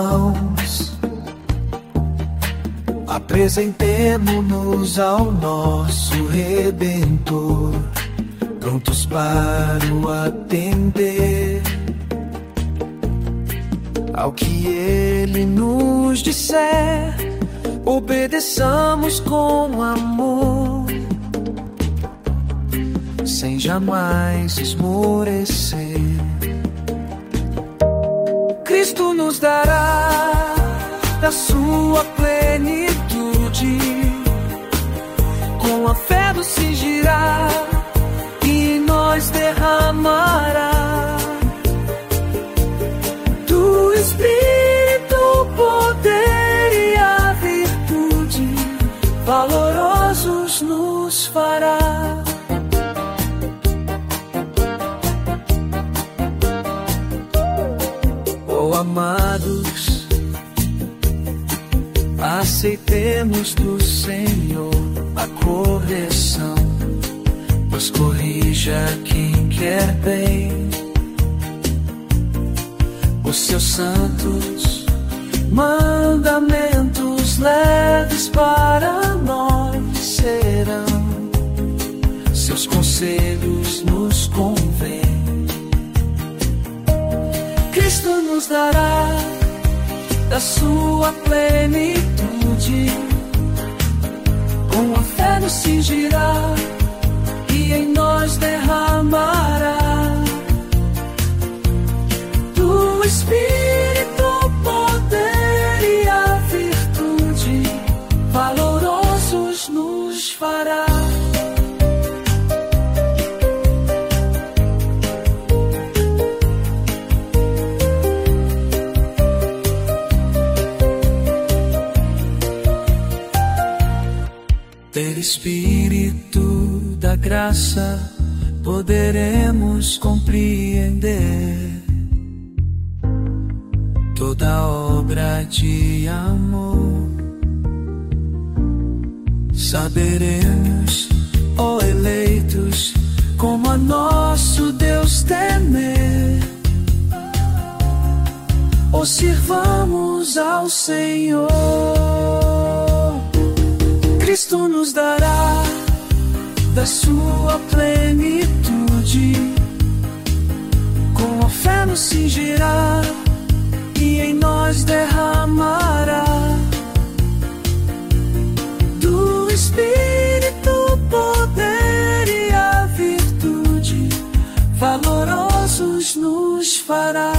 mãos, apresentemo-nos ao nosso Redentor, prontos para o atender. Ao que Ele nos disser, obedeçamos com amor, sem jamais esmorecer. Cristo nos dará da sua plenitude, com a fé nos cingirá e em nós derramará do Espírito o poder e a virtude, valorosos nos fará. Oh, amados, aceitemos do Senhor a correção, pois corrija quem quer bem. Os seus santos mandamentos leves para nós serão, seus conselhos nos convém. Cristo nos dará da sua plenitude, com a fé nos cingirá e em nós derramará do Espírito o poder e a virtude, valorosos nos fará. Pelo Espírito da graça poderemos compreender toda obra de amor. Saberemos, ó eleitos, como a nosso Deus temer, ou sirvamos ao Senhor. Cristo nos dará da sua plenitude, com a fé nos cingirá e em nós derramará do Espírito o poder e a virtude, valorosos nos fará.